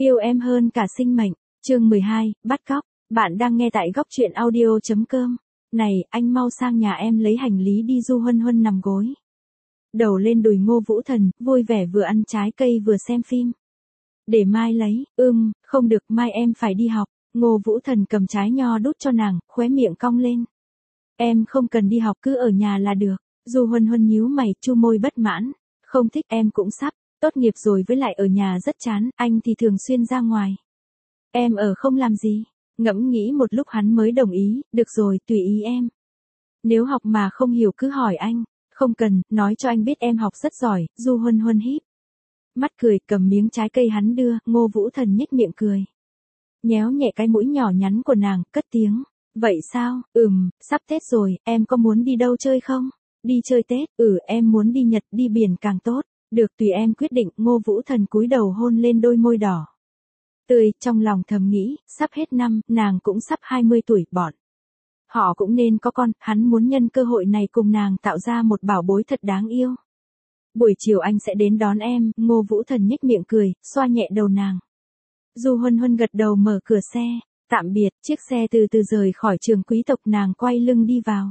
Yêu em hơn cả sinh mệnh. Chương 12, bắt cóc. Bạn đang nghe tại góc truyện audio.com. Này, anh mau sang nhà em lấy hành lý đi. Du Huân Huân nằm gối đầu lên đùi Ngô Vũ Thần, vui vẻ vừa ăn trái cây vừa xem phim. Để mai lấy. Không được, mai em phải đi học. Ngô Vũ Thần cầm trái nho đút cho nàng, khóe miệng cong lên. Em không cần đi học, cứ ở nhà là được. Du Huân Huân nhíu mày, chu môi bất mãn. Không thích, em cũng sắp tốt nghiệp rồi, với lại ở nhà rất chán, anh thì thường xuyên ra ngoài. Em ở không làm gì. Ngẫm nghĩ một lúc hắn mới đồng ý, được rồi, tùy ý em. Nếu học mà không hiểu cứ hỏi anh. Không cần, nói cho anh biết em học rất giỏi. Du Huân Huân híp mắt cười, cầm miếng trái cây hắn đưa. Ngô Vũ Thần nhếch miệng cười, nhéo nhẹ cái mũi nhỏ nhắn của nàng, cất tiếng. Vậy sao? Sắp Tết rồi, em có muốn đi đâu chơi không? Đi chơi Tết? Em muốn đi Nhật, đi biển càng tốt. Được, tùy em quyết định. Ngô Vũ Thần cúi đầu hôn lên đôi môi đỏ tươi, trong lòng thầm nghĩ, sắp hết năm, nàng cũng sắp 20 tuổi, bọn họ cũng nên có con, hắn muốn nhân cơ hội này cùng nàng tạo ra một bảo bối thật đáng yêu. Buổi chiều anh sẽ đến đón em. Ngô Vũ Thần nhếch miệng cười, xoa nhẹ đầu nàng. Du Huân Huân gật đầu, mở cửa xe. Tạm biệt. Chiếc xe từ từ rời khỏi trường quý tộc, nàng quay lưng đi vào.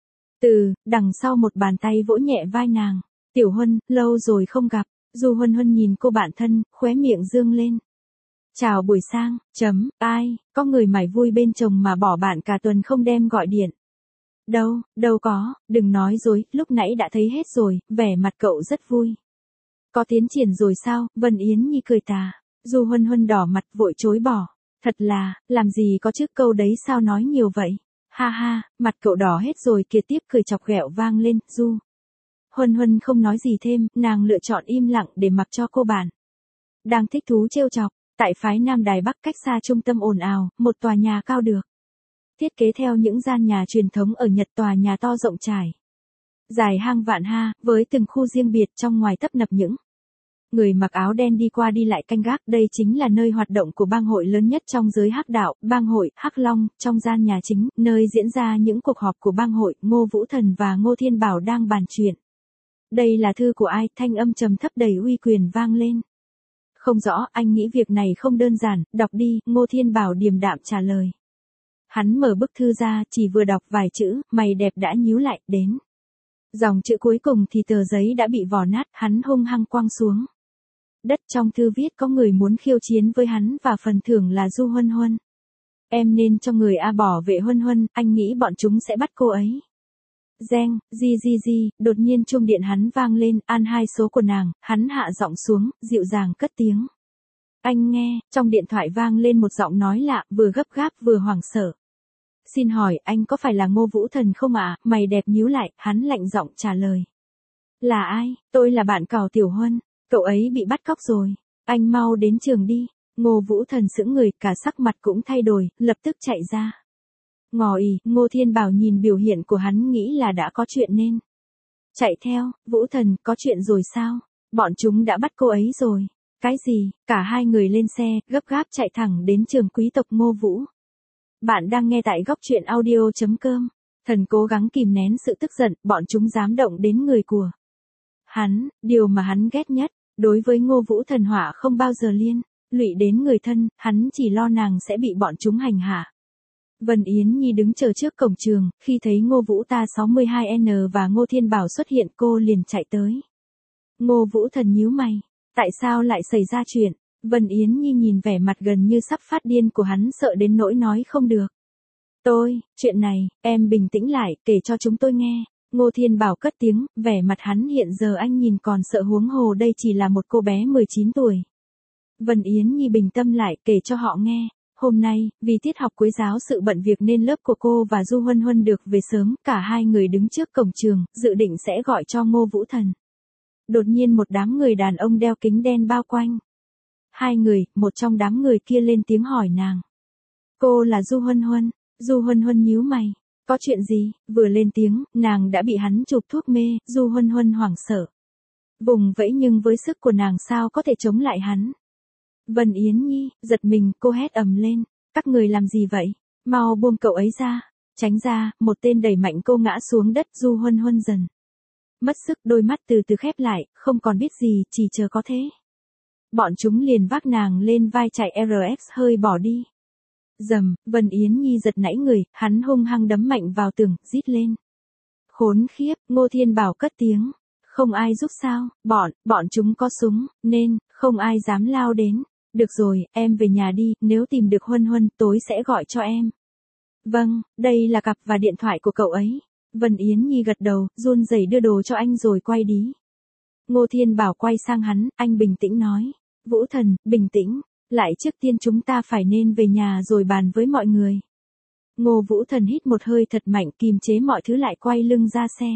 Đằng sau một bàn tay vỗ nhẹ vai nàng. Tiểu Huân, lâu rồi không gặp. Du Huân Huân nhìn cô bạn thân, khóe miệng dương lên. Chào buổi sang. Ai, có người mải vui bên chồng mà bỏ bạn cả tuần không đem gọi điện. Đâu có, đừng nói dối, lúc nãy đã thấy hết rồi. Vẻ mặt cậu rất vui. Có tiến triển rồi sao? Vân Yến Nhi cười tà. Du Huân Huân đỏ mặt vội chối bỏ. Thật là, làm gì có chứ, câu đấy sao nói nhiều vậy? Ha ha, mặt cậu đỏ hết rồi kìa. Tiếp cười chọc ghẹo vang lên. Du Huân Huân không nói gì thêm, nàng lựa chọn im lặng để mặc cho cô bạn đang thích thú trêu chọc. Tại phái Nam Đài Bắc, cách xa trung tâm ồn ào, một tòa nhà cao được thiết kế theo những gian nhà truyền thống ở Nhật. Tòa nhà to rộng trải dài hang vạn ha, với từng khu riêng biệt, trong ngoài tấp nập những người mặc áo đen đi qua đi lại canh gác. Đây chính là nơi hoạt động của bang hội lớn nhất trong giới hắc đạo, bang hội Hắc Long. Trong gian nhà chính, nơi diễn ra những cuộc họp của bang hội, Ngô Vũ Thần và Ngô Thiên Bảo đang bàn chuyện. Đây là thư của ai? Thanh âm trầm thấp đầy uy quyền vang lên. Không rõ, anh nghĩ việc này không đơn giản. Đọc đi. Ngô Thiên Bảo điềm đạm trả lời. Hắn mở bức thư ra, chỉ vừa đọc vài chữ, mày đẹp đã nhíu lại. Đến dòng chữ cuối cùng thì tờ giấy đã bị vò nát. Hắn hung hăng quăng xuống đất. Trong thư viết có người muốn khiêu chiến với hắn và phần thưởng là Du Huân Huân. Em nên cho người A bảo vệ Huân Huân, anh nghĩ bọn chúng sẽ bắt cô ấy. Reng, đột nhiên chuông điện hắn vang lên. An hai số của nàng. Hắn hạ giọng xuống, dịu dàng cất tiếng. Anh nghe. Trong điện thoại vang lên một giọng nói lạ, vừa gấp gáp vừa hoảng sợ. Xin hỏi, anh có phải là Ngô Vũ Thần không ạ? Mày đẹp nhíu lại, hắn lạnh giọng trả lời. Là ai? Tôi là bạn cào Tiểu Huân. Cậu ấy bị bắt cóc rồi. Anh mau đến trường đi. Ngô Vũ Thần sững người, cả sắc mặt cũng thay đổi, lập tức chạy ra. Ngò ì. Ngô Thiên Bảo nhìn biểu hiện của hắn nghĩ là đã có chuyện nên chạy theo. Vũ Thần, có chuyện rồi sao? Bọn chúng đã bắt cô ấy rồi. Cái gì? Cả hai người lên xe, gấp gáp chạy thẳng đến trường quý tộc Ngô Vũ. Bạn đang nghe tại góc truyện audio.com. Thần cố gắng kìm nén sự tức giận, bọn chúng dám động đến người của hắn. Điều mà hắn ghét nhất, đối với Ngô Vũ Thần họa không bao giờ liên lụy đến người thân, hắn chỉ lo nàng sẽ bị bọn chúng hành hạ. Vân Yến Nhi đứng chờ trước cổng trường, khi thấy Ngô Vũ ta 62N và Ngô Thiên Bảo xuất hiện, cô liền chạy tới. Ngô Vũ Thần nhíu mày. Tại sao lại xảy ra chuyện? Vân Yến Nhi nhìn vẻ mặt gần như sắp phát điên của hắn, sợ đến nỗi nói không được. Chuyện này, em bình tĩnh lại, kể cho chúng tôi nghe. Ngô Thiên Bảo cất tiếng, vẻ mặt hắn hiện giờ anh nhìn còn sợ, huống hồ đây chỉ là một cô bé 19 tuổi. Vân Yến Nhi bình tâm lại, kể cho họ nghe. Hôm nay, vì tiết học cuối giáo sự bận việc nên lớp của cô và Du Huân Huân được về sớm. Cả hai người đứng trước cổng trường, dự định sẽ gọi cho Ngô Vũ Thần. Đột nhiên một đám người đàn ông đeo kính đen bao quanh hai người. Một trong đám người kia lên tiếng hỏi nàng. Cô là Du Huân Huân? Du Huân Huân nhíu mày. Có chuyện gì? Vừa lên tiếng, nàng đã bị hắn chụp thuốc mê. Du Huân Huân hoảng sợ vùng vẫy, nhưng với sức của nàng sao có thể chống lại hắn. Vân Yến Nhi giật mình, cô hét ầm lên. Các người làm gì vậy? Mau buông cậu ấy ra. Tránh ra. Một tên đẩy mạnh cô ngã xuống đất. Du Huân Huân dần mất sức, đôi mắt từ từ khép lại, không còn biết gì, chỉ chờ có thế bọn chúng liền vác nàng lên vai chạy RX hơi bỏ đi. Dầm, Vân Yến Nhi giật nảy người, hắn hung hăng đấm mạnh vào tường, rít lên. Khốn khiếp, Ngô Thiên Bảo cất tiếng. Không ai giúp sao, bọn chúng có súng, nên, không ai dám lao đến. Được rồi, em về nhà đi, nếu tìm được Huân Huân, tối sẽ gọi cho em. Vâng, đây là cặp và điện thoại của cậu ấy. Vân Yến Nhi gật đầu, run rẩy đưa đồ cho anh rồi quay đi. Ngô Thiên Bảo quay sang hắn, anh bình tĩnh nói. Vũ Thần, bình tĩnh, lại trước tiên chúng ta phải nên về nhà rồi bàn với mọi người. Ngô Vũ Thần hít một hơi thật mạnh, kìm chế mọi thứ lại quay lưng ra xe.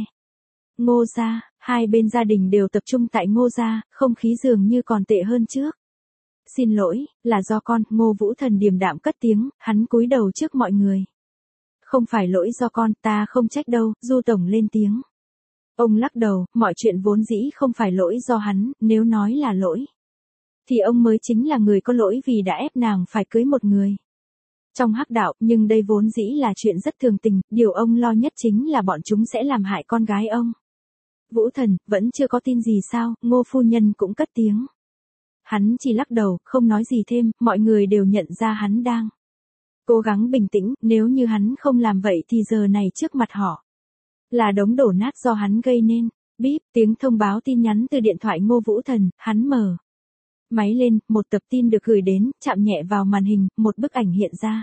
Ngô gia, hai bên gia đình đều tập trung tại Ngô gia, không khí dường như còn tệ hơn trước. Xin lỗi, là do con, Ngô Vũ Thần điềm đạm cất tiếng, hắn cúi đầu trước mọi người. Không phải lỗi do con, ta không trách đâu, Du Tổng lên tiếng. Ông lắc đầu, mọi chuyện vốn dĩ không phải lỗi do hắn, nếu nói là lỗi. Thì ông mới chính là người có lỗi vì đã ép nàng phải cưới một người. Trong hắc đạo, nhưng đây vốn dĩ là chuyện rất thường tình, điều ông lo nhất chính là bọn chúng sẽ làm hại con gái ông. Vũ Thần, vẫn chưa có tin gì sao, Ngô phu nhân cũng cất tiếng. Hắn chỉ lắc đầu, không nói gì thêm, mọi người đều nhận ra hắn đang cố gắng bình tĩnh, nếu như hắn không làm vậy thì giờ này trước mặt họ là đống đổ nát do hắn gây nên. Bíp, tiếng thông báo tin nhắn từ điện thoại Ngô Vũ Thần, hắn mở máy lên, một tập tin được gửi đến, chạm nhẹ vào màn hình, một bức ảnh hiện ra.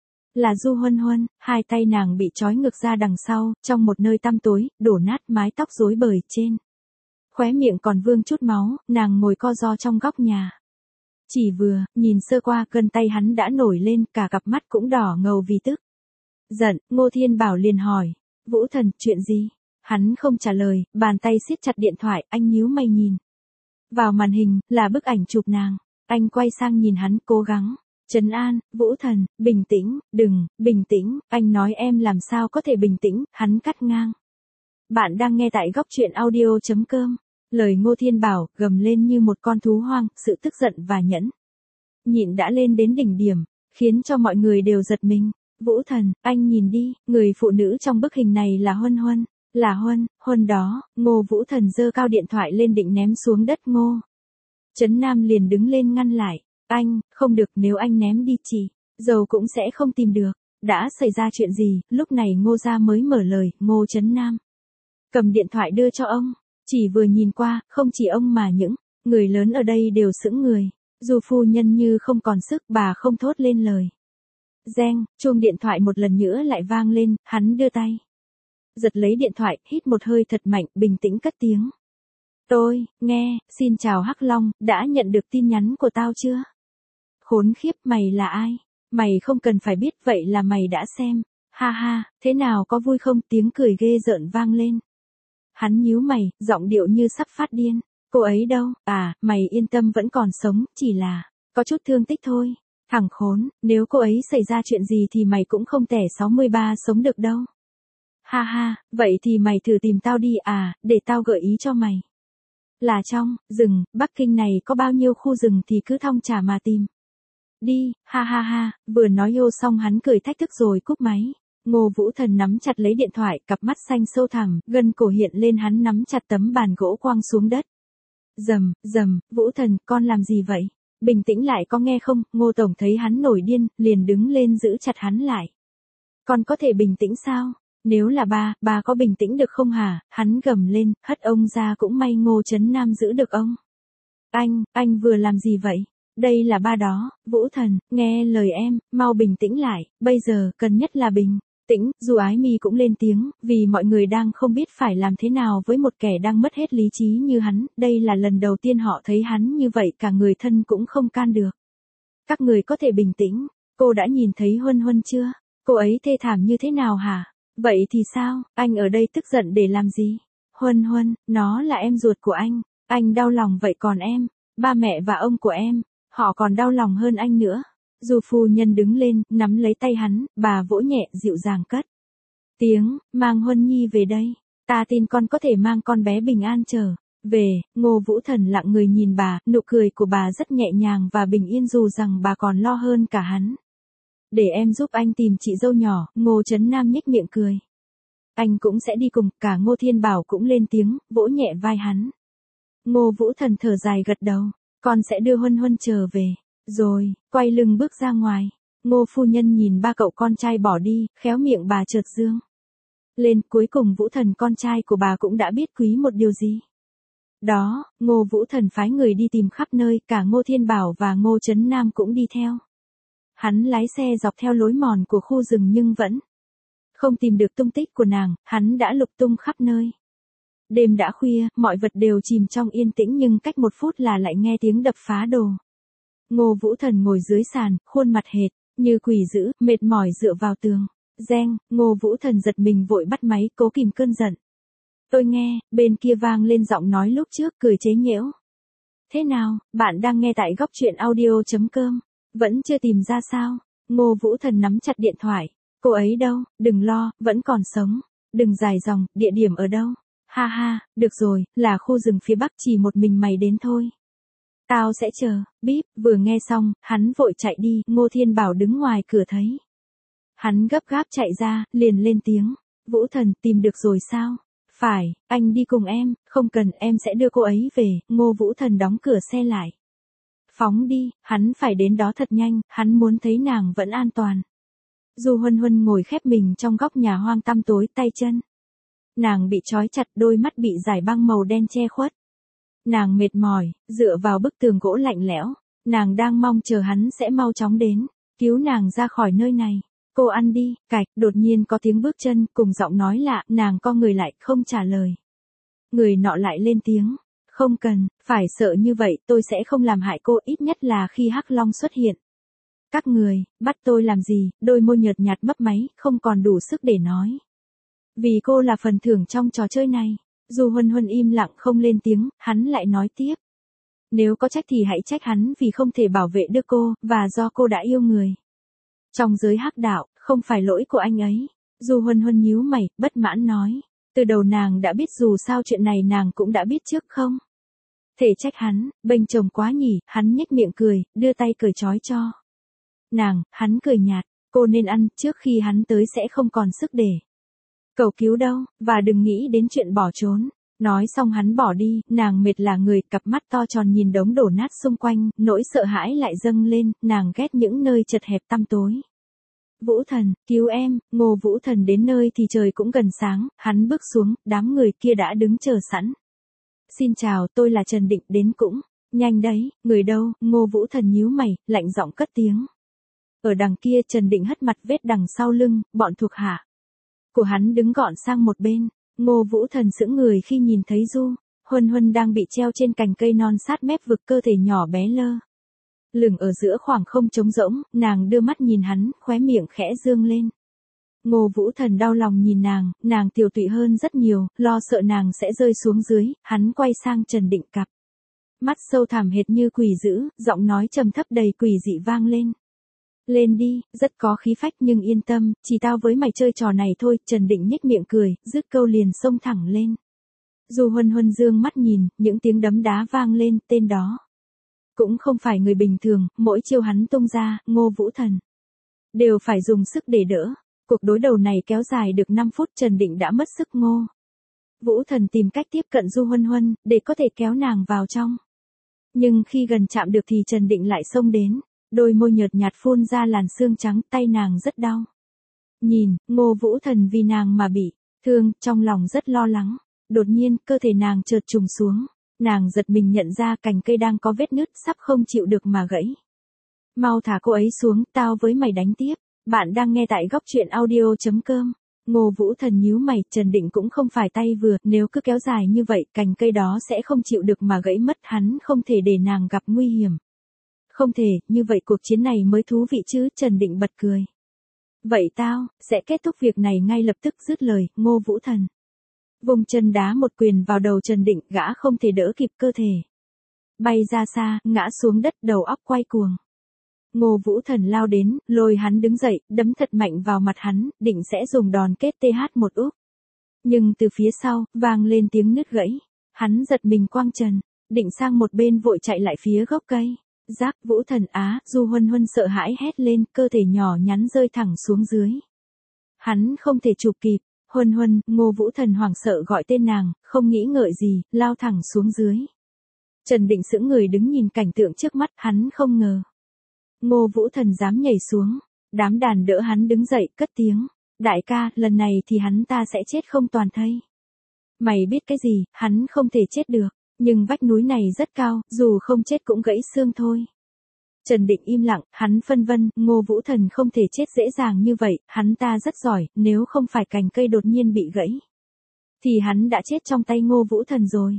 Là Du Huân Huân, hai tay nàng bị trói ngược ra đằng sau, trong một nơi tăm tối, đổ nát, mái tóc rối bời trên. Khóe miệng còn vương chút máu, nàng ngồi co ro trong góc nhà. Chỉ vừa, nhìn sơ qua, cơn tay hắn đã nổi lên, cả cặp mắt cũng đỏ ngầu vì tức giận. Ngô Thiên Bảo liền hỏi, Vũ Thần, chuyện gì? Hắn không trả lời, bàn tay siết chặt điện thoại, anh nhíu mày nhìn vào màn hình, là bức ảnh chụp nàng. Anh quay sang nhìn hắn, cố gắng trấn an, Vũ Thần, bình tĩnh, đừng, bình tĩnh, anh nói em làm sao có thể bình tĩnh, hắn cắt ngang. Bạn đang nghe tại góc truyện audio.com. Lời Ngô Thiên Bảo gầm lên như một con thú hoang, sự tức giận và nhẫn nhịn đã lên đến đỉnh điểm, khiến cho mọi người đều giật mình. Vũ Thần, anh nhìn đi, người phụ nữ trong bức hình này là Huân Huân. Là Huân đó. Ngô Vũ Thần giơ cao điện thoại lên định ném xuống đất. Ngô Trấn Nam liền đứng lên ngăn lại. Anh, không được, nếu anh ném đi chị dâu cũng sẽ không tìm được. Đã xảy ra chuyện gì? Lúc này Ngô gia mới mở lời. Ngô Trấn Nam cầm điện thoại đưa cho ông. Chỉ vừa nhìn qua, không chỉ ông mà những người lớn ở đây đều sững người. Dù phu nhân như không còn sức, bà không thốt lên lời. Reng, chuông điện thoại một lần nữa lại vang lên, hắn đưa tay giật lấy điện thoại, hít một hơi thật mạnh, bình tĩnh cất tiếng. Tôi, nghe, xin chào Hắc Long, đã nhận được tin nhắn của tao chưa? Khốn khiếp, mày là ai? Mày không cần phải biết, vậy là mày đã xem. Ha ha, thế nào, có vui không? Tiếng cười ghê rợn vang lên. Hắn nhíu mày, giọng điệu như sắp phát điên. Cô ấy đâu? À, mày yên tâm, vẫn còn sống, chỉ là có chút thương tích thôi. Thằng khốn, nếu cô ấy xảy ra chuyện gì thì mày cũng không thể 63 sống được đâu. Ha ha, vậy thì mày thử tìm tao đi à, để tao gợi ý cho mày. Là trong rừng, Bắc Kinh này có bao nhiêu khu rừng thì cứ thong thả mà tìm. Đi, ha ha ha, vừa nói yêu xong hắn cười thách thức rồi cúp máy. Ngô Vũ Thần nắm chặt lấy điện thoại, cặp mắt xanh sâu thẳm, gân cổ hiện lên, hắn nắm chặt tấm bàn gỗ quăng xuống đất. Rầm, Vũ Thần, con làm gì vậy? Bình tĩnh lại, có nghe không? Ngô Tổng thấy hắn nổi điên, liền đứng lên giữ chặt hắn lại. Con có thể bình tĩnh sao? Nếu là ba có bình tĩnh được không hả? Hắn gầm lên, hất ông ra, cũng may Ngô Trấn Nam giữ được ông. Anh vừa làm gì vậy? Đây là ba đó, Vũ Thần, nghe lời em, mau bình tĩnh lại, bây giờ cần nhất là bình tĩnh. Dù Ái Mi cũng lên tiếng, vì mọi người đang không biết phải làm thế nào với một kẻ đang mất hết lý trí như hắn, đây là lần đầu tiên họ thấy hắn như vậy, cả người thân cũng không can được. Các người có thể bình tĩnh, cô đã nhìn thấy Huân Huân chưa? Cô ấy thê thảm như thế nào hả? Vậy thì sao, anh ở đây tức giận để làm gì? Huân, nó là em ruột của anh đau lòng vậy, còn em, ba mẹ và ông của em, họ còn đau lòng hơn anh nữa. Dù phu nhân đứng lên, nắm lấy tay hắn, bà vỗ nhẹ dịu dàng cất tiếng, mang Huân Nhi về đây. Ta tin con có thể mang con bé bình an trở về. Ngô Vũ Thần lặng người nhìn bà, nụ cười của bà rất nhẹ nhàng và bình yên, dù rằng bà còn lo hơn cả hắn. Để em giúp anh tìm chị dâu nhỏ. Ngô Trấn Nam nhếch miệng cười. Anh cũng sẽ đi cùng. Cả Ngô Thiên Bảo cũng lên tiếng, vỗ nhẹ vai hắn. Ngô Vũ Thần thở dài gật đầu. Con sẽ đưa Huân Huân trở về. Rồi, quay lưng bước ra ngoài. Ngô phu nhân nhìn ba cậu con trai bỏ đi, khéo miệng bà chợt dương lên, cuối cùng Vũ Thần con trai của bà cũng đã biết quý một điều gì. Đó, Ngô Vũ Thần phái người đi tìm khắp nơi, cả Ngô Thiên Bảo và Ngô Trấn Nam cũng đi theo. Hắn lái xe dọc theo lối mòn của khu rừng nhưng vẫn không tìm được tung tích của nàng, hắn đã lục tung khắp nơi. Đêm đã khuya, mọi vật đều chìm trong yên tĩnh nhưng cách 1 phút là lại nghe tiếng đập phá đồ. Ngô Vũ Thần ngồi dưới sàn, khuôn mặt hệt như quỷ dữ, mệt mỏi dựa vào tường. Reng, Ngô Vũ Thần giật mình vội bắt máy, cố kìm cơn giận. Tôi nghe, bên kia vang lên giọng nói lúc trước cười chế giễu. Thế nào, bạn đang nghe tại góc truyện audio.com. Vẫn chưa tìm ra sao? Ngô Vũ Thần nắm chặt điện thoại. Cô ấy đâu, đừng lo, vẫn còn sống. Đừng dài dòng, địa điểm ở đâu? Ha ha, được rồi, là khu rừng phía bắc, chỉ một mình mày đến thôi. Tao sẽ chờ. Bíp, vừa nghe xong, hắn vội chạy đi, Ngô Thiên Bảo đứng ngoài cửa thấy. Hắn gấp gáp chạy ra, liền lên tiếng. Vũ Thần, tìm được rồi sao? Phải, anh đi cùng em, không cần, em sẽ đưa cô ấy về. Ngô Vũ Thần đóng cửa xe lại. Phóng đi, hắn phải đến đó thật nhanh, hắn muốn thấy nàng vẫn an toàn. Du Huân Huân ngồi khép mình trong góc nhà hoang tăm tối, tay chân. Nàng bị trói chặt, đôi mắt bị dải băng màu đen che khuất. Nàng mệt mỏi, dựa vào bức tường gỗ lạnh lẽo. Nàng đang mong chờ hắn sẽ mau chóng đến, cứu nàng ra khỏi nơi này. Cô ăn đi, cạch, đột nhiên có tiếng bước chân, cùng giọng nói lạ, nàng co người lại, không trả lời. Người nọ lại lên tiếng. Không cần, phải sợ như vậy, tôi sẽ không làm hại cô, ít nhất là khi Hắc Long xuất hiện. Các người, bắt tôi làm gì? Đôi môi nhợt nhạt mấp máy, không còn đủ sức để nói. Vì cô là phần thưởng trong trò chơi này. Du Huân Huân im lặng không lên tiếng, hắn lại nói tiếp. Nếu có trách thì hãy trách hắn vì không thể bảo vệ được cô, và do cô đã yêu người. Trong giới hắc đạo, không phải lỗi của anh ấy. Du Huân Huân nhíu mày, bất mãn nói. Từ đầu nàng đã biết, dù sao chuyện này nàng cũng đã biết trước không? Thể trách hắn, bênh chồng quá nhỉ, hắn nhếch miệng cười, đưa tay cởi trói cho. Nàng, hắn cười nhạt, cô nên ăn, trước khi hắn tới sẽ không còn sức để cầu cứu đâu, và đừng nghĩ đến chuyện bỏ trốn. Nói xong hắn bỏ đi, nàng mệt là người, cặp mắt to tròn nhìn đống đổ nát xung quanh, nỗi sợ hãi lại dâng lên, nàng ghét những nơi chật hẹp tăm tối. Vũ Thần, cứu em. Ngô Vũ Thần đến nơi thì trời cũng gần sáng, hắn bước xuống, đám người kia đã đứng chờ sẵn. Xin chào, tôi là Trần Định, đến cũng nhanh đấy. Người đâu? Ngô Vũ Thần nhíu mày, lạnh giọng cất tiếng. Ở đằng kia. Trần Định hất mặt vết đằng sau lưng, bọn thuộc hạ của hắn đứng gọn sang một bên. Ngô Vũ Thần sững người khi nhìn thấy Du Huân Huân đang bị treo trên cành cây non sát mép vực, cơ thể nhỏ bé lơ lửng ở giữa khoảng không trống rỗng. Nàng đưa mắt nhìn hắn, khóe miệng khẽ dương lên. Ngô Vũ Thần đau lòng nhìn nàng tiều tụy hơn rất nhiều, lo sợ nàng sẽ rơi xuống dưới. Hắn quay sang Trần Định, cặp mắt sâu thẳm hệt như quỷ dữ, giọng nói trầm thấp đầy quỷ dị vang lên. Lên đi, rất có khí phách, nhưng yên tâm, chỉ tao với mày chơi trò này thôi. Trần Định nhếch miệng cười, dứt câu liền xông thẳng lên. Du Huân Huân dương mắt nhìn, những tiếng đấm đá vang lên, tên đó cũng không phải người bình thường, mỗi chiêu hắn tung ra, Ngô Vũ Thần đều phải dùng sức để đỡ. Cuộc đối đầu này kéo dài được 5 phút, Trần Định đã mất sức. Ngô Vũ Thần tìm cách tiếp cận Du Huân Huân, để có thể kéo nàng vào trong. Nhưng khi gần chạm được thì Trần Định lại xông đến. Đôi môi nhợt nhạt phun ra làn sương trắng, tay nàng rất đau. Nhìn, Ngô Vũ Thần vì nàng mà bị thương, trong lòng rất lo lắng. Đột nhiên, cơ thể nàng chợt trùng xuống. Nàng giật mình nhận ra cành cây đang có vết nứt, sắp không chịu được mà gãy. Mau thả cô ấy xuống, tao với mày đánh tiếp. Bạn đang nghe tại góc truyện audio.com. Ngô Vũ Thần nhíu mày, Trần Định cũng không phải tay vừa, nếu cứ kéo dài như vậy, cành cây đó sẽ không chịu được mà gãy mất, hắn không thể để nàng gặp nguy hiểm. Không thể, như vậy cuộc chiến này mới thú vị chứ. Trần Định bật cười. Vậy tao sẽ kết thúc việc này ngay lập tức. Dứt lời, Ngô Vũ Thần vùng chân đá một quyền vào đầu Trần Định, gã không thể đỡ kịp, cơ thể bay ra xa, ngã xuống đất, đầu óc quay cuồng. Ngô Vũ Thần lao đến, lôi hắn đứng dậy, đấm thật mạnh vào mặt hắn, định sẽ dùng đòn kết TH một úp. Nhưng từ phía sau, vang lên tiếng nứt gãy. Hắn giật mình quăng Trần Định sang một bên, vội chạy lại phía gốc cây. Giác, Vũ Thần á. Du Huân Huân sợ hãi hét lên, cơ thể nhỏ nhắn rơi thẳng xuống dưới. Hắn không thể chụp kịp. Huân Huân. Ngô Vũ Thần hoảng sợ gọi tên nàng, không nghĩ ngợi gì, lao thẳng xuống dưới. Trần Định sững người đứng nhìn cảnh tượng trước mắt, hắn không ngờ. Ngô Vũ Thần dám nhảy xuống, đám đàn đỡ hắn đứng dậy, cất tiếng. Đại ca, lần này thì hắn ta sẽ chết không toàn thây. Mày biết cái gì, hắn không thể chết được, nhưng vách núi này rất cao, dù không chết cũng gãy xương thôi. Trần Định im lặng, hắn phân vân, Ngô Vũ Thần không thể chết dễ dàng như vậy, hắn ta rất giỏi, nếu không phải cành cây đột nhiên bị gãy. Thì hắn đã chết trong tay Ngô Vũ Thần rồi.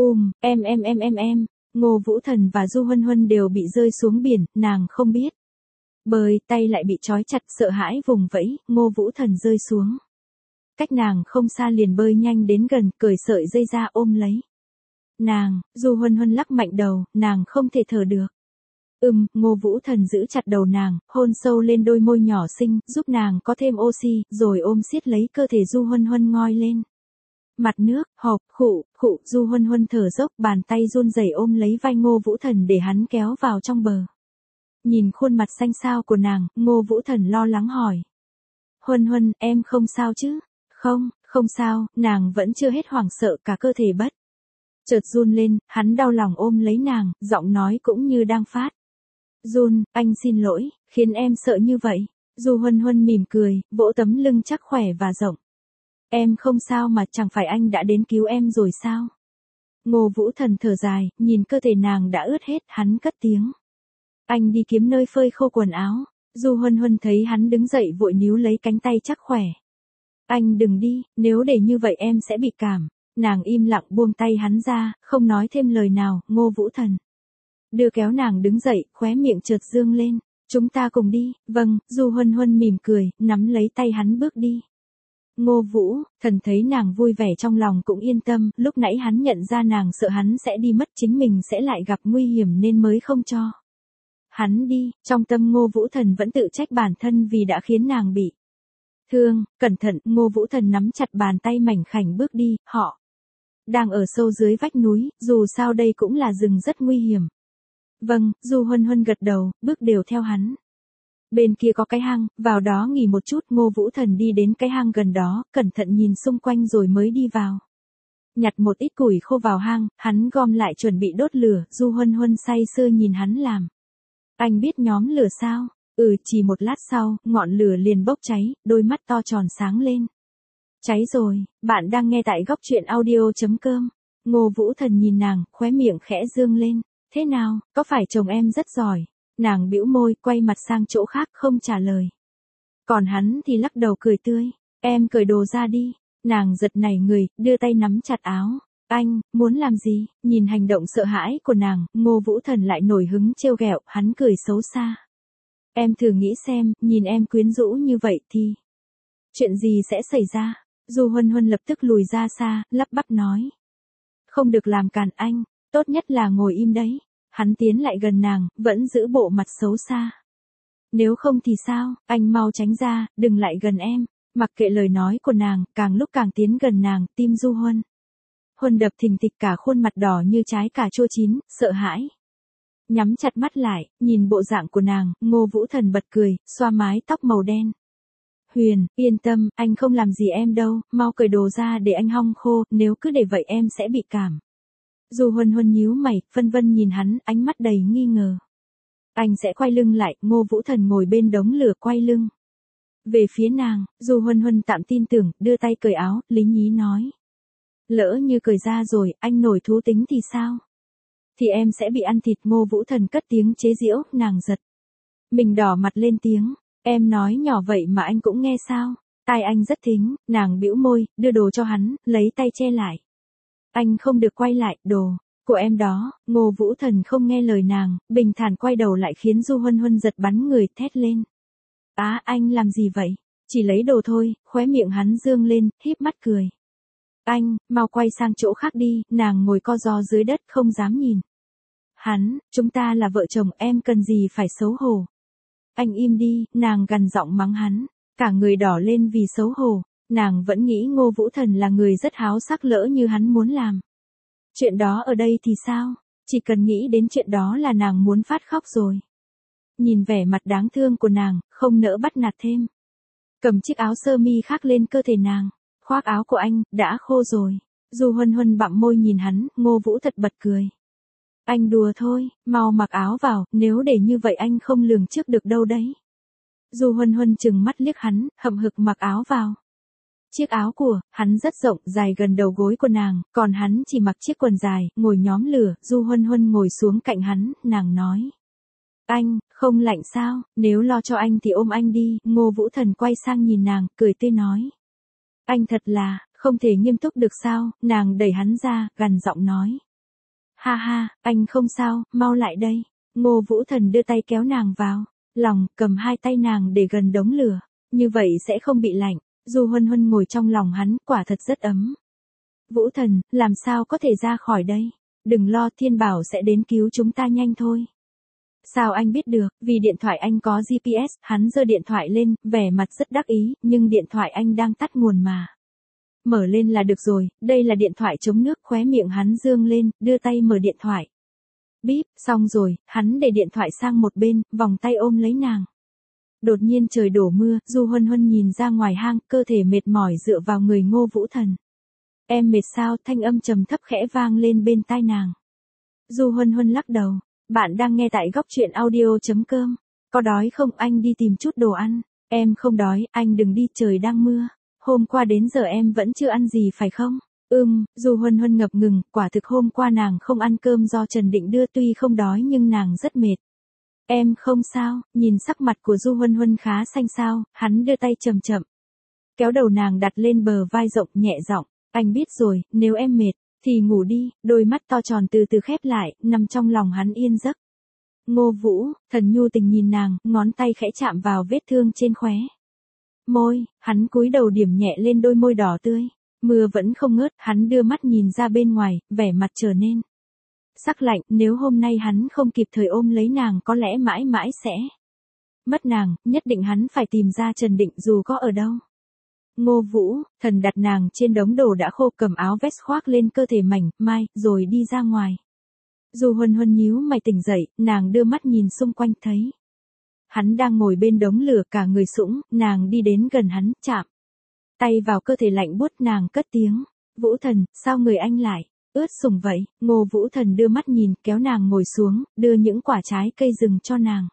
Em. Ngô Vũ Thần và Du Huân Huân đều bị rơi xuống biển, nàng không biết. Bơi, tay lại bị trói chặt, sợ hãi vùng vẫy, Ngô Vũ Thần rơi xuống. Cách nàng không xa liền bơi nhanh đến gần, cởi sợi dây ra ôm lấy. Nàng, Du Huân Huân lắc mạnh đầu, nàng không thể thở được. Ngô Vũ Thần giữ chặt đầu nàng, hôn sâu lên đôi môi nhỏ xinh, giúp nàng có thêm oxy, rồi ôm siết lấy cơ thể Du Huân Huân ngoi lên. Mặt nước, hộc, khụ, Du Huân Huân thở dốc, bàn tay run rẩy ôm lấy vai Ngô Vũ Thần để hắn kéo vào trong bờ. Nhìn khuôn mặt xanh xao của nàng, Ngô Vũ Thần lo lắng hỏi. Huân Huân, em không sao chứ? Không sao, nàng vẫn chưa hết hoảng sợ, cả cơ thể bất chợt run lên, hắn đau lòng ôm lấy nàng, giọng nói cũng như đang phát run, anh xin lỗi, khiến em sợ như vậy. Du Huân Huân mỉm cười, vỗ tấm lưng chắc khỏe và rộng. Em không sao mà, chẳng phải anh đã đến cứu em rồi sao? Ngô Vũ Thần thở dài, nhìn cơ thể nàng đã ướt hết, hắn cất tiếng. Anh đi kiếm nơi phơi khô quần áo. Du Huân Huân thấy hắn đứng dậy vội níu lấy cánh tay chắc khỏe. Anh đừng đi, nếu để như vậy em sẽ bị cảm. Nàng im lặng buông tay hắn ra, không nói thêm lời nào. Ngô Vũ Thần đưa kéo nàng đứng dậy, khóe miệng chợt dương lên. Chúng ta cùng đi. Vâng, Du Huân Huân mỉm cười, nắm lấy tay hắn bước đi. Ngô Vũ Thần thấy nàng vui vẻ trong lòng cũng yên tâm, lúc nãy hắn nhận ra nàng sợ hắn sẽ đi mất, chính mình sẽ lại gặp nguy hiểm nên mới không cho hắn đi. Trong tâm Ngô Vũ Thần vẫn tự trách bản thân vì đã khiến nàng bị thương. Cẩn thận, Ngô Vũ Thần nắm chặt bàn tay mảnh khảnh bước đi, họ đang ở sâu dưới vách núi, dù sao đây cũng là rừng rất nguy hiểm. Vâng, Du Huân Huân gật đầu, bước đều theo hắn. Bên kia có cái hang, vào đó nghỉ một chút. Ngô Vũ Thần đi đến cái hang gần đó, cẩn thận nhìn xung quanh rồi mới đi vào. Nhặt một ít củi khô vào hang, hắn gom lại chuẩn bị đốt lửa. Du Huân Huân say sưa nhìn hắn làm. Anh biết nhóm lửa sao? Chỉ một lát sau, ngọn lửa liền bốc cháy, đôi mắt to tròn sáng lên. Cháy rồi, bạn đang nghe tại góc truyện audio.com. Ngô Vũ Thần nhìn nàng, khóe miệng khẽ dương lên. Thế nào, có phải chồng em rất giỏi? Nàng bĩu môi, quay mặt sang chỗ khác không trả lời. Còn hắn thì lắc đầu cười tươi. Em cởi đồ ra đi. Nàng giật nảy người, đưa tay nắm chặt áo. Anh, muốn làm gì? Nhìn hành động sợ hãi của nàng, Ngô Vũ Thần lại nổi hứng trêu ghẹo, hắn cười xấu xa. Em thử nghĩ xem, nhìn em quyến rũ như vậy thì chuyện gì sẽ xảy ra? Du Huân Huân lập tức lùi ra xa, lắp bắp nói. Không được làm càn anh, tốt nhất là ngồi im đấy. Hắn tiến lại gần nàng, vẫn giữ bộ mặt xấu xa. Nếu không thì sao, anh mau tránh ra, đừng lại gần em. Mặc kệ lời nói của nàng, càng lúc càng tiến gần nàng, tim Du Huân đập thình thịch, cả khuôn mặt đỏ như trái cà chua chín, sợ hãi. Nhắm chặt mắt lại, nhìn bộ dạng của nàng, Ngô Vũ Thần bật cười, xoa mái tóc màu đen. Huyền, yên tâm, anh không làm gì em đâu, mau cởi đồ ra để anh hong khô, nếu cứ để vậy em sẽ bị cảm. Du Huân Huân nhíu mày, phân vân nhìn hắn, ánh mắt đầy nghi ngờ. Anh sẽ quay lưng lại. Ngô Vũ Thần ngồi bên đống lửa quay lưng về phía nàng. Du Huân Huân tạm tin tưởng, đưa tay cởi áo, lý nhí nói. Lỡ như cởi ra rồi, anh nổi thú tính thì sao? Thì em sẽ bị ăn thịt. Ngô Vũ Thần cất tiếng chế giễu, nàng giật mình đỏ mặt lên tiếng. Em nói nhỏ vậy mà anh cũng nghe sao? Tai anh rất thính. Nàng bĩu môi, đưa đồ cho hắn, lấy tay che lại. Anh không được quay lại, đồ của em đó. Ngô Vũ Thần không nghe lời nàng, bình thản quay đầu lại khiến Du Huân Huân giật bắn người, thét lên. Anh làm gì vậy? Chỉ lấy đồ thôi. Khóe miệng hắn dương lên, híp mắt cười. Anh, mau quay sang chỗ khác đi. Nàng ngồi co ro dưới đất không dám nhìn hắn. Chúng ta là vợ chồng, em cần gì phải xấu hổ? Anh im đi. Nàng gằn giọng mắng hắn, cả người đỏ lên vì xấu hổ. Nàng vẫn nghĩ Ngô Vũ Thần là người rất háo sắc, lỡ như hắn muốn làm chuyện đó ở đây thì sao? Chỉ cần nghĩ đến chuyện đó là nàng muốn phát khóc rồi. Nhìn vẻ mặt đáng thương của nàng, không nỡ bắt nạt thêm. Cầm chiếc áo sơ mi khác lên cơ thể nàng. Khoác áo của anh, đã khô rồi. Du Huân Huân bặm môi nhìn hắn, Ngô Vũ thật bật cười. Anh đùa thôi, mau mặc áo vào, nếu để như vậy anh không lường trước được đâu đấy. Du Huân Huân chừng mắt liếc hắn, hậm hực mặc áo vào. Chiếc áo của hắn rất rộng, dài gần đầu gối của nàng, còn hắn chỉ mặc chiếc quần dài, ngồi nhóm lửa. Du Huân Huân ngồi xuống cạnh hắn, nàng nói. Anh, không lạnh sao, nếu lo cho anh thì ôm anh đi. Ngô Vũ Thần quay sang nhìn nàng, cười tươi nói. Anh thật là, không thể nghiêm túc được sao, nàng đẩy hắn ra, gằn giọng nói. Ha ha, anh không sao, mau lại đây. Ngô Vũ Thần đưa tay kéo nàng vào, lòng, cầm hai tay nàng để gần đống lửa, như vậy sẽ không bị lạnh. Du Huân Huân ngồi trong lòng hắn, quả thật rất ấm. Vũ Thần, làm sao có thể ra khỏi đây? Đừng lo, Thiên Bảo sẽ đến cứu chúng ta nhanh thôi. Sao anh biết được? Vì điện thoại anh có GPS, hắn giơ điện thoại lên, vẻ mặt rất đắc ý, nhưng điện thoại anh đang tắt nguồn mà. Mở lên là được rồi, đây là điện thoại chống nước. Khóe miệng hắn dương lên, đưa tay mở điện thoại. Bíp, xong rồi, hắn để điện thoại sang một bên, vòng tay ôm lấy nàng. Đột nhiên trời đổ mưa, Du Huân Huân nhìn ra ngoài hang, cơ thể mệt mỏi dựa vào người Ngô Vũ Thần. Em mệt sao? Thanh âm trầm thấp khẽ vang lên bên tai nàng. Du Huân Huân lắc đầu. Bạn đang nghe tại góc truyện audio.com. Có đói không? Anh đi tìm chút đồ ăn. Em không đói, anh đừng đi, trời đang mưa. Hôm qua đến giờ em vẫn chưa ăn gì phải không? Du Huân Huân ngập ngừng, quả thực hôm qua nàng không ăn cơm do Trần Định đưa, tuy không đói nhưng nàng rất mệt. Em không sao, nhìn sắc mặt của Du Huân Huân khá xanh xao, hắn đưa tay chậm chậm. Kéo đầu nàng đặt lên bờ vai rộng, nhẹ giọng, anh biết rồi, nếu em mệt, thì ngủ đi. Đôi mắt to tròn từ từ khép lại, nằm trong lòng hắn yên giấc. Ngô Vũ Thần nhu tình nhìn nàng, ngón tay khẽ chạm vào vết thương trên khóe môi, hắn cúi đầu điểm nhẹ lên đôi môi đỏ tươi. Mưa vẫn không ngớt, hắn đưa mắt nhìn ra bên ngoài, vẻ mặt trở nên sắc lạnh. Nếu hôm nay hắn không kịp thời ôm lấy nàng, có lẽ mãi mãi sẽ mất nàng. Nhất định hắn phải tìm ra Trần Định dù có ở đâu. Ngô Vũ Thần đặt nàng trên đống đồ đã khô, cầm áo vest khoác lên cơ thể mảnh mai, rồi đi ra ngoài. Du Huân Huân nhíu mày tỉnh dậy, nàng đưa mắt nhìn xung quanh thấy hắn đang ngồi bên đống lửa, cả người sũng. Nàng đi đến gần hắn, chạm tay vào cơ thể lạnh buốt, nàng cất tiếng. Vũ Thần, sao người anh lại ướt sũng vậy? Ngô Vũ Thần đưa mắt nhìn, kéo nàng ngồi xuống, đưa những quả trái cây rừng cho nàng.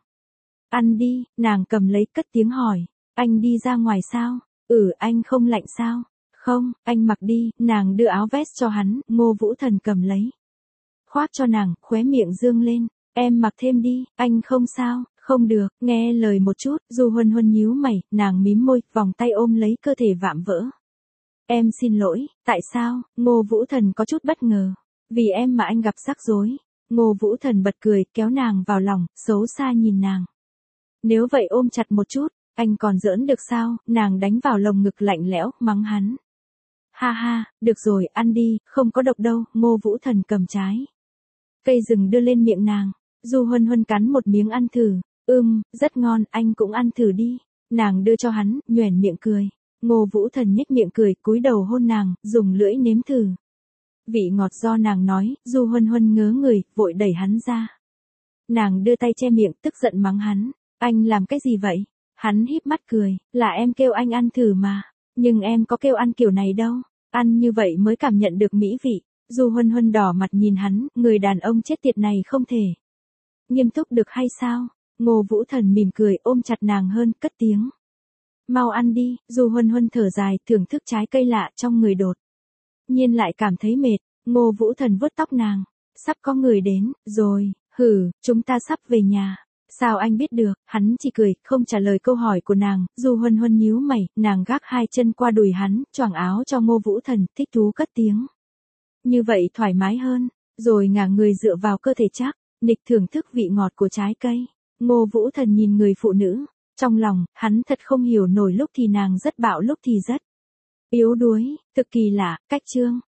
Ăn đi. Nàng cầm lấy, cất tiếng hỏi. Anh đi ra ngoài sao? Anh không lạnh sao? Không, anh mặc đi. Nàng đưa áo vest cho hắn, Ngô Vũ Thần cầm lấy, khoác cho nàng, khóe miệng dương lên. Em mặc thêm đi, anh không sao. Không được, nghe lời một chút. Du Huân Huân nhíu mày, nàng mím môi, vòng tay ôm lấy cơ thể vạm vỡ. Em xin lỗi. Tại sao? Ngô Vũ Thần có chút bất ngờ. Vì em mà anh gặp rắc rối. Ngô Vũ Thần bật cười, kéo nàng vào lòng, xấu xa nhìn nàng. Nếu vậy ôm chặt một chút, anh còn giỡn được sao? Nàng đánh vào lồng ngực lạnh lẽo, mắng hắn. Ha ha, được rồi, ăn đi, không có độc đâu. Ngô Vũ Thần cầm trái cây rừng đưa lên miệng nàng. Du Huân Huân cắn một miếng ăn thử. Rất ngon, anh cũng ăn thử đi. Nàng đưa cho hắn, nhoẻn miệng cười. Ngô Vũ Thần nhếch miệng cười, cúi đầu hôn nàng, dùng lưỡi nếm thử. Vị ngọt do nàng nói. Du Huân Huân ngớ người, vội đẩy hắn ra. Nàng đưa tay che miệng, tức giận mắng hắn. Anh làm cái gì vậy? Hắn híp mắt cười, là em kêu anh ăn thử mà. Nhưng em có kêu ăn kiểu này đâu. Ăn như vậy mới cảm nhận được mỹ vị. Du Huân Huân đỏ mặt nhìn hắn, người đàn ông chết tiệt này không thể nghiêm túc được hay sao? Ngô Vũ Thần mỉm cười, ôm chặt nàng hơn, cất tiếng. Mau ăn đi. Du Huân Huân thở dài, thưởng thức trái cây lạ trong người, đột nhiên lại cảm thấy mệt. Ngô Vũ Thần vuốt tóc nàng. Sắp có người đến, rồi. Chúng ta sắp về nhà. Sao anh biết được? Hắn chỉ cười, không trả lời câu hỏi của nàng. Du Huân Huân nhíu mày, nàng gác hai chân qua đùi hắn, choàng áo cho Ngô Vũ Thần, thích thú cất tiếng. Như vậy thoải mái hơn. Rồi ngả người dựa vào cơ thể chắc nịch, thưởng thức vị ngọt của trái cây. Ngô Vũ Thần nhìn người phụ nữ. Trong lòng, hắn thật không hiểu nổi, lúc thì nàng rất bạo, lúc thì rất yếu đuối. Cực kỳ lạ. Cách chương